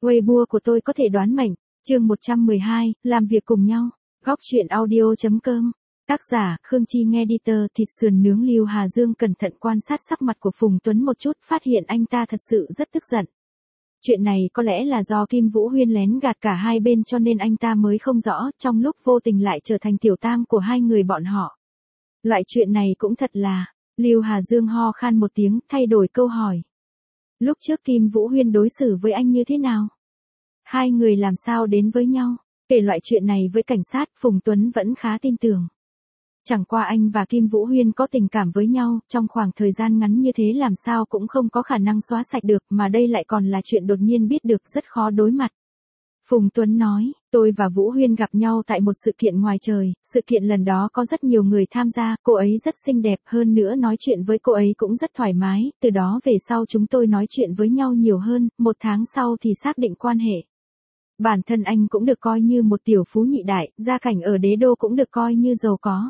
Weibo của tôi có thể đoán mệnh. Chương 112, làm việc cùng nhau. Góc truyện audio.com. Tác giả, Khương Chi nghe editor. Thịt sườn nướng. Lưu Hà Dương cẩn thận quan sát sắc mặt của Phùng Tuấn một chút, phát hiện anh ta thật sự rất tức giận. Chuyện này có lẽ là do Kim Vũ Huyên lén gạt cả hai bên cho nên anh ta mới không rõ, trong lúc vô tình lại trở thành tiểu tam của hai người bọn họ. Loại chuyện này cũng thật là. Lưu Hà Dương ho khan một tiếng, thay đổi câu hỏi. Lúc trước Kim Vũ Huyên đối xử với anh như thế nào? Hai người làm sao đến với nhau? Kể loại chuyện này với cảnh sát, Phùng Tuấn vẫn khá tin tưởng. Chẳng qua anh và Kim Vũ Huyên có tình cảm với nhau, trong khoảng thời gian ngắn như thế làm sao cũng không có khả năng xóa sạch được, mà đây lại còn là chuyện đột nhiên biết được, rất khó đối mặt. Phùng Tuấn nói, tôi và Vũ Huyên gặp nhau tại một sự kiện ngoài trời, sự kiện lần đó có rất nhiều người tham gia, cô ấy rất xinh đẹp, hơn nữa nói chuyện với cô ấy cũng rất thoải mái, từ đó về sau chúng tôi nói chuyện với nhau nhiều hơn, 1 tháng sau thì xác định quan hệ. Bản thân anh cũng được coi như một tiểu phú nhị đại, gia cảnh ở đế đô cũng được coi như giàu có.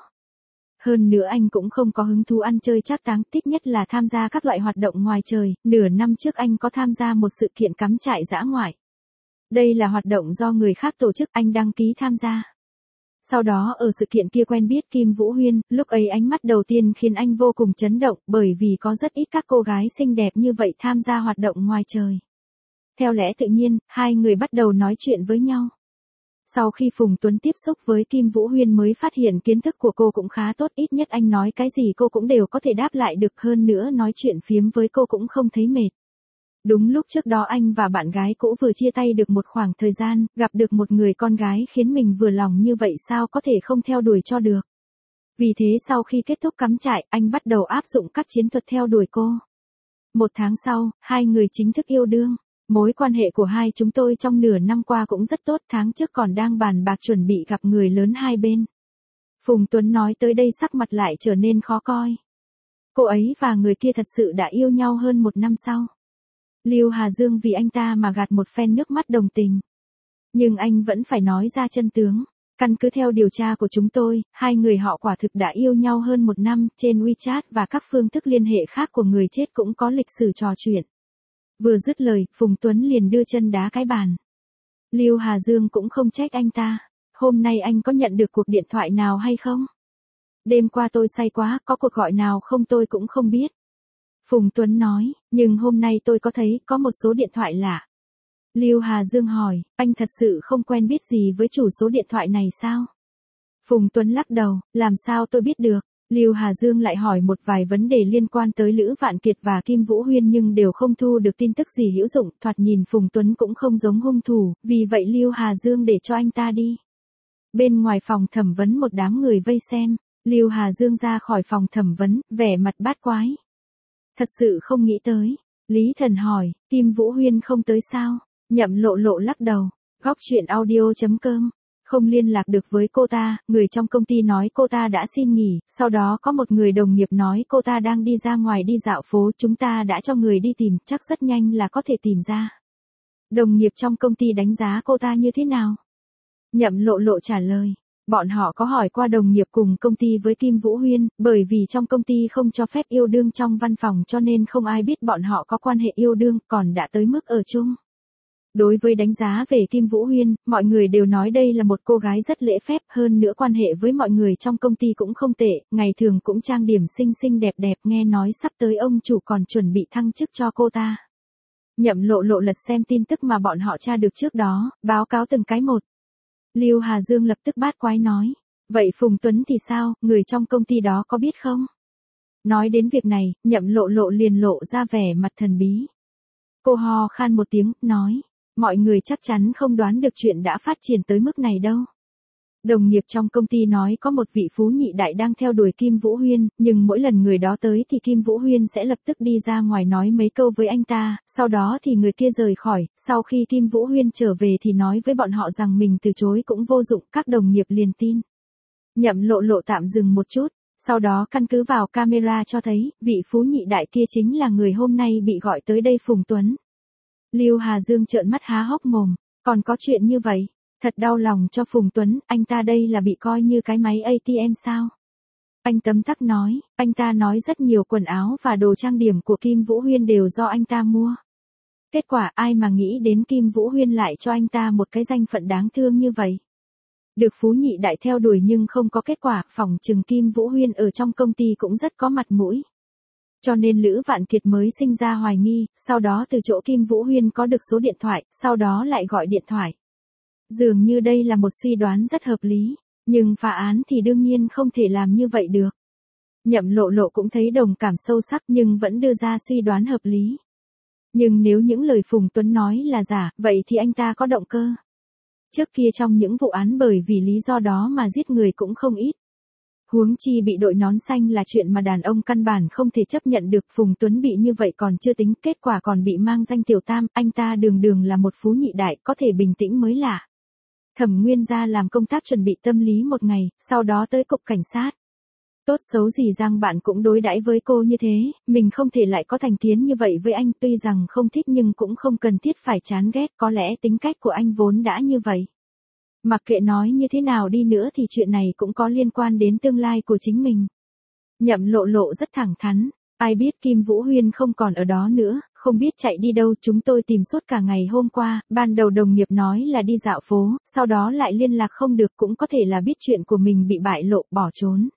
Hơn nữa anh cũng không có hứng thú ăn chơi trác táng, thích nhất là tham gia các loại hoạt động ngoài trời, nửa năm trước anh có tham gia một sự kiện cắm trại dã ngoại. Đây là hoạt động do người khác tổ chức, anh đăng ký tham gia. Sau đó ở sự kiện kia quen biết Kim Vũ Huyên, lúc ấy ánh mắt đầu tiên khiến anh vô cùng chấn động, bởi vì có rất ít các cô gái xinh đẹp như vậy tham gia hoạt động ngoài trời. Theo lẽ tự nhiên, hai người bắt đầu nói chuyện với nhau. Sau khi Phùng Tuấn tiếp xúc với Kim Vũ Huyên mới phát hiện kiến thức của cô cũng khá tốt, ít nhất anh nói cái gì cô cũng đều có thể đáp lại được, hơn nữa nói chuyện phiếm với cô cũng không thấy mệt. Đúng lúc trước đó anh và bạn gái cũ vừa chia tay được một khoảng thời gian, gặp được một người con gái khiến mình vừa lòng như vậy sao có thể không theo đuổi cho được. Vì thế sau khi kết thúc cắm trại, anh bắt đầu áp dụng các chiến thuật theo đuổi cô. 1 tháng sau, hai người chính thức yêu đương. Mối quan hệ của hai chúng tôi trong nửa năm qua cũng rất tốt, tháng trước còn đang bàn bạc chuẩn bị gặp người lớn hai bên. Phùng Tuấn nói tới đây sắc mặt lại trở nên khó coi. Cô ấy và người kia thật sự đã yêu nhau hơn 1 năm sau. Lưu Hà Dương vì anh ta mà gạt một phen nước mắt đồng tình. Nhưng anh vẫn phải nói ra chân tướng. Căn cứ theo điều tra của chúng tôi, hai người họ quả thực đã yêu nhau hơn 1 năm, trên WeChat và các phương thức liên hệ khác của người chết cũng có lịch sử trò chuyện. Vừa dứt lời, Phùng Tuấn liền đưa chân đá cái bàn. Lưu Hà Dương cũng không trách anh ta. Hôm nay anh có nhận được cuộc điện thoại nào hay không? Đêm qua tôi say quá, có cuộc gọi nào không tôi cũng không biết. Phùng Tuấn nói, nhưng hôm nay tôi có thấy có một số điện thoại lạ. Lưu Hà Dương hỏi, anh thật sự không quen biết gì với chủ số điện thoại này sao? Phùng Tuấn lắc đầu, làm sao tôi biết được? Lưu Hà Dương lại hỏi một vài vấn đề liên quan tới Lữ Vạn Kiệt và Kim Vũ Huyên nhưng đều không thu được tin tức gì hữu dụng, thoạt nhìn Phùng Tuấn cũng không giống hung thủ, vì vậy Lưu Hà Dương để cho anh ta đi. Bên ngoài phòng thẩm vấn một đám người vây xem, Lưu Hà Dương ra khỏi phòng thẩm vấn, vẻ mặt bát quái. Thật sự không nghĩ tới. Lý Thần hỏi, Kim Vũ Huyên không tới sao? Nhậm Lộ Lộ lắc đầu. Góc truyện audio.com. Không liên lạc được với cô ta, người trong công ty nói cô ta đã xin nghỉ, sau đó có một người đồng nghiệp nói cô ta đang đi ra ngoài đi dạo phố, chúng ta đã cho người đi tìm, chắc rất nhanh là có thể tìm ra. Đồng nghiệp trong công ty đánh giá cô ta như thế nào? Nhậm Lộ Lộ trả lời. Bọn họ có hỏi qua đồng nghiệp cùng công ty với Kim Vũ Huyên, bởi vì trong công ty không cho phép yêu đương trong văn phòng cho nên không ai biết bọn họ có quan hệ yêu đương, còn đã tới mức ở chung. Đối với đánh giá về Kim Vũ Huyên, mọi người đều nói đây là một cô gái rất lễ phép, hơn nữa quan hệ với mọi người trong công ty cũng không tệ, ngày thường cũng trang điểm xinh xinh đẹp đẹp, nghe nói sắp tới ông chủ còn chuẩn bị thăng chức cho cô ta. Nhậm Lộ Lộ lật xem tin tức mà bọn họ tra được trước đó, báo cáo từng cái một. Lưu Hà Dương lập tức bát quái nói, vậy Phùng Tuấn thì sao, người trong công ty đó có biết không? Nói đến việc này, Nhậm Lộ Lộ liền lộ ra vẻ mặt thần bí. Cô ho khan một tiếng, nói, mọi người chắc chắn không đoán được chuyện đã phát triển tới mức này đâu. Đồng nghiệp trong công ty nói có một vị phú nhị đại đang theo đuổi Kim Vũ Huyên, nhưng mỗi lần người đó tới thì Kim Vũ Huyên sẽ lập tức đi ra ngoài nói mấy câu với anh ta, sau đó thì người kia rời khỏi, sau khi Kim Vũ Huyên trở về thì nói với bọn họ rằng mình từ chối cũng vô dụng, các đồng nghiệp liền tin. Nhậm Lộ Lộ tạm dừng một chút, sau đó căn cứ vào camera cho thấy, vị phú nhị đại kia chính là người hôm nay bị gọi tới đây Phùng Tuấn. Lưu Hà Dương trợn mắt há hốc mồm, còn có chuyện như vậy? Thật đau lòng cho Phùng Tuấn, anh ta đây là bị coi như cái máy ATM sao? Anh tấm tắc nói, anh ta nói rất nhiều quần áo và đồ trang điểm của Kim Vũ Huyên đều do anh ta mua. Kết quả ai mà nghĩ đến Kim Vũ Huyên lại cho anh ta một cái danh phận đáng thương như vậy. Được phú nhị đại theo đuổi nhưng không có kết quả, phỏng chừng Kim Vũ Huyên ở trong công ty cũng rất có mặt mũi. Cho nên Lữ Vạn Kiệt mới sinh ra hoài nghi, sau đó từ chỗ Kim Vũ Huyên có được số điện thoại, sau đó lại gọi điện thoại. Dường như đây là một suy đoán rất hợp lý, nhưng phá án thì đương nhiên không thể làm như vậy được. Nhậm Lộ Lộ cũng thấy đồng cảm sâu sắc nhưng vẫn đưa ra suy đoán hợp lý. Nhưng nếu những lời Phùng Tuấn nói là giả, vậy thì anh ta có động cơ. Trước kia trong những vụ án bởi vì lý do đó mà giết người cũng không ít. Huống chi bị đội nón xanh là chuyện mà đàn ông căn bản không thể chấp nhận được. Phùng Tuấn bị như vậy còn chưa tính, kết quả còn bị mang danh tiểu tam, anh ta đường đường là một phú nhị đại, có thể bình tĩnh mới lạ. Thẩm Nguyên gia làm công tác chuẩn bị tâm lý một ngày, sau đó tới cục cảnh sát. Tốt xấu gì Giang bạn cũng đối đãi với cô như thế, mình không thể lại có thành kiến như vậy với anh, tuy rằng không thích nhưng cũng không cần thiết phải chán ghét, có lẽ tính cách của anh vốn đã như vậy. Mặc kệ nói như thế nào đi nữa thì chuyện này cũng có liên quan đến tương lai của chính mình. Nhậm Lộ Lộ rất thẳng thắn, ai biết Kim Vũ Huyên không còn ở đó nữa, không biết chạy đi đâu, chúng tôi tìm suốt cả ngày hôm qua, ban đầu đồng nghiệp nói là đi dạo phố, sau đó lại liên lạc không được, cũng có thể là biết chuyện của mình bị bại lộ, bỏ trốn.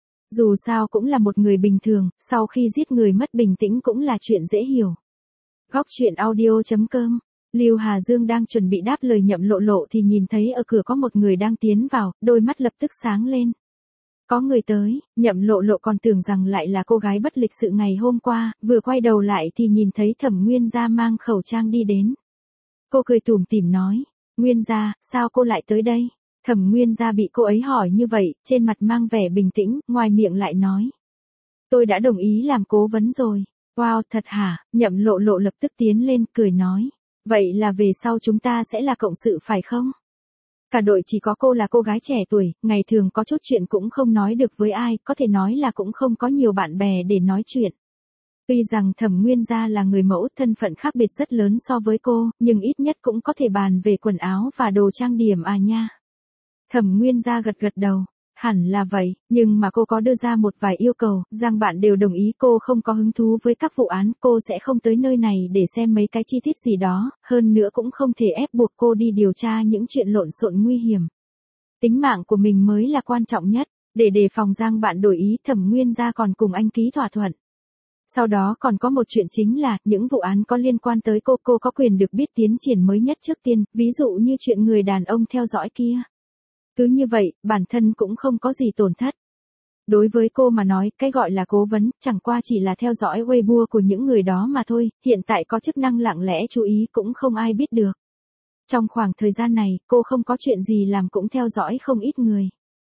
Dù sao cũng là một người bình thường, sau khi giết người mất bình tĩnh cũng là chuyện dễ hiểu. Góc truyện audio.com. Lưu Hà Dương đang chuẩn bị đáp lời Nhậm Lộ Lộ thì nhìn thấy ở cửa có một người đang tiến vào, đôi mắt lập tức sáng lên. Có người tới, Nhậm Lộ Lộ còn tưởng rằng lại là cô gái bất lịch sự ngày hôm qua, vừa quay đầu lại thì nhìn thấy Thẩm Nguyên Gia mang khẩu trang đi đến. Cô cười tủm tỉm nói, Nguyên Gia, sao cô lại tới đây? Thẩm Nguyên Gia bị cô ấy hỏi như vậy, trên mặt mang vẻ bình tĩnh, ngoài miệng lại nói. Tôi đã đồng ý làm cố vấn rồi. Wow, thật hả? Nhậm Lộ Lộ lập tức tiến lên, cười nói. Vậy là về sau chúng ta sẽ là cộng sự phải không? Cả đội chỉ có cô là cô gái trẻ tuổi, ngày thường có chút chuyện cũng không nói được với ai, có thể nói là cũng không có nhiều bạn bè để nói chuyện. Tuy rằng Thẩm Nguyên Gia là người mẫu, thân phận khác biệt rất lớn so với cô, nhưng ít nhất cũng có thể bàn về quần áo và đồ trang điểm à nha. Thẩm Nguyên Gia gật gật đầu. Hẳn là vậy, nhưng mà cô có đưa ra một vài yêu cầu, Giang bạn đều đồng ý, cô không có hứng thú với các vụ án, cô sẽ không tới nơi này để xem mấy cái chi tiết gì đó, hơn nữa cũng không thể ép buộc cô đi điều tra những chuyện lộn xộn nguy hiểm. Tính mạng của mình mới là quan trọng nhất, để đề phòng Giang bạn đổi ý, Thẩm Nguyên Gia còn cùng anh ký thỏa thuận. Sau đó còn có một chuyện chính là, những vụ án có liên quan tới cô có quyền được biết tiến triển mới nhất trước tiên, ví dụ như chuyện người đàn ông theo dõi kia. Cứ như vậy, bản thân cũng không có gì tổn thất. Đối với cô mà nói, cái gọi là cố vấn, chẳng qua chỉ là theo dõi Weibo của những người đó mà thôi, hiện tại có chức năng lặng lẽ chú ý cũng không ai biết được. Trong khoảng thời gian này, cô không có chuyện gì làm cũng theo dõi không ít người.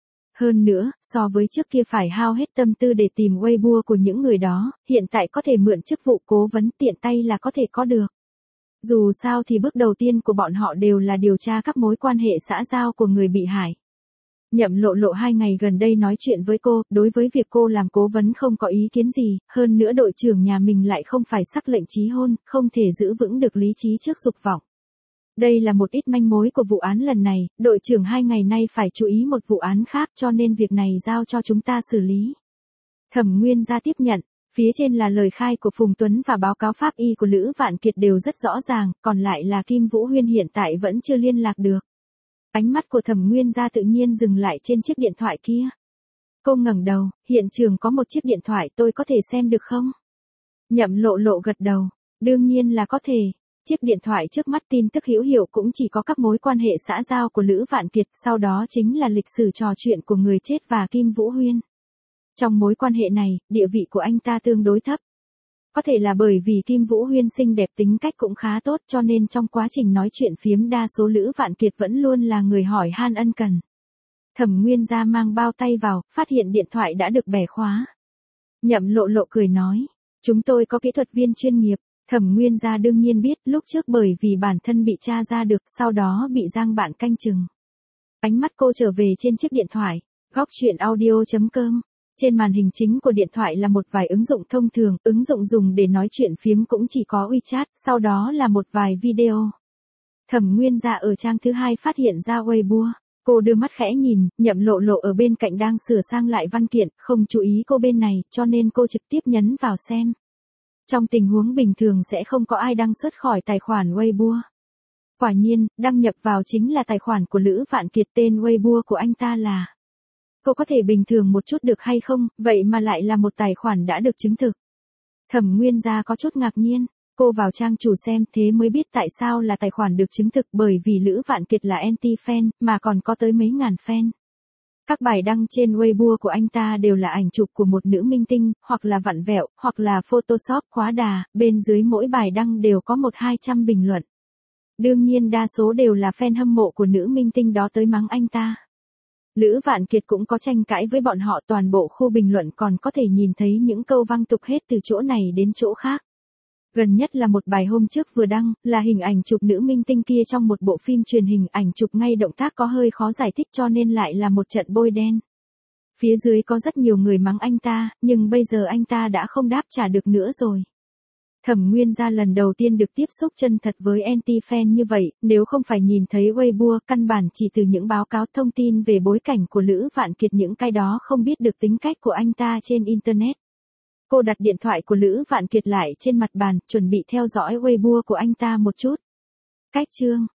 Hơn nữa, so với trước kia phải hao hết tâm tư để tìm Weibo của những người đó, hiện tại có thể mượn chức vụ cố vấn tiện tay là có thể có được. Dù sao thì bước đầu tiên của bọn họ đều là điều tra các mối quan hệ xã giao của người bị hại. Nhậm Lộ Lộ 2 ngày gần đây nói chuyện với cô, đối với việc cô làm cố vấn không có ý kiến gì, hơn nữa đội trưởng nhà mình lại không phải sắc lệnh chí hôn, không thể giữ vững được lý trí trước dục vọng. Đây là một ít manh mối của vụ án lần này, đội trưởng 2 ngày nay phải chú ý một vụ án khác cho nên việc này giao cho chúng ta xử lý. Thẩm Nguyên Gia tiếp nhận. Phía trên là lời khai của Phùng Tuấn và báo cáo pháp y của Lữ Vạn Kiệt đều rất rõ ràng, còn lại là Kim Vũ Huyên hiện tại vẫn chưa liên lạc được. Ánh mắt của Thẩm Nguyên Gia tự nhiên dừng lại trên chiếc điện thoại kia. Cô ngẩng đầu, hiện trường có một chiếc điện thoại, tôi có thể xem được không? Nhậm Lộ Lộ gật đầu, đương nhiên là có thể. Chiếc điện thoại trước mắt tin tức hữu hiệu cũng chỉ có các mối quan hệ xã giao của Lữ Vạn Kiệt, sau đó chính là lịch sử trò chuyện của người chết và Kim Vũ Huyên. Trong mối quan hệ này, địa vị của anh ta tương đối thấp. Có thể là bởi vì Kim Vũ Huyên xinh đẹp, tính cách cũng khá tốt cho nên trong quá trình nói chuyện phiếm đa số Lữ Vạn Kiệt vẫn luôn là người hỏi han ân cần. Thẩm Nguyên Gia mang bao tay vào, phát hiện điện thoại đã được bẻ khóa. Nhậm Lộ Lộ cười nói, chúng tôi có kỹ thuật viên chuyên nghiệp. Thẩm Nguyên Gia đương nhiên biết, lúc trước bởi vì bản thân bị tra ra được, sau đó bị Giang bạn canh chừng. Ánh mắt cô trở về trên chiếc điện thoại, góc truyện audio.com. Trên màn hình chính của điện thoại là một vài ứng dụng thông thường, ứng dụng dùng để nói chuyện phiếm cũng chỉ có WeChat, sau đó là một vài video. Thẩm Nguyên Gia ở trang thứ 2 phát hiện ra Weibo. Cô đưa mắt khẽ nhìn, Nhậm Lộ Lộ ở bên cạnh đang sửa sang lại văn kiện, không chú ý cô bên này, cho nên cô trực tiếp nhấn vào xem. Trong tình huống bình thường sẽ không có ai đăng xuất khỏi tài khoản Weibo. Quả nhiên, đăng nhập vào chính là tài khoản của Lữ Vạn Kiệt, tên Weibo của anh ta là. Cô có thể bình thường một chút được hay không, vậy mà lại là một tài khoản đã được chứng thực. Thẩm Nguyên Gia có chút ngạc nhiên, cô vào trang chủ xem thế mới biết tại sao là tài khoản được chứng thực, bởi vì Lữ Vạn Kiệt là anti-fan, mà còn có tới mấy ngàn fan. Các bài đăng trên Weibo của anh ta đều là ảnh chụp của một nữ minh tinh, hoặc là vặn vẹo, hoặc là Photoshop quá đà, bên dưới mỗi bài đăng đều có 100-200 bình luận. Đương nhiên đa số đều là fan hâm mộ của nữ minh tinh đó tới mắng anh ta. Lữ Vạn Kiệt cũng có tranh cãi với bọn họ, toàn bộ khu bình luận còn có thể nhìn thấy những câu văng tục hết từ chỗ này đến chỗ khác. Gần nhất là một bài hôm trước vừa đăng, là hình ảnh chụp nữ minh tinh kia trong một bộ phim truyền hình, ảnh chụp ngay động tác có hơi khó giải thích cho nên lại là một trận bôi đen. Phía dưới có rất nhiều người mắng anh ta, nhưng bây giờ anh ta đã không đáp trả được nữa rồi. Thẩm Nguyên Gia lần đầu tiên được tiếp xúc chân thật với anti-fan như vậy, nếu không phải nhìn thấy Weibo, căn bản chỉ từ những báo cáo thông tin về bối cảnh của Lữ Vạn Kiệt, những cái đó không biết được tính cách của anh ta trên Internet. Cô đặt điện thoại của Lữ Vạn Kiệt lại trên mặt bàn, chuẩn bị theo dõi Weibo của anh ta một chút. Cách chương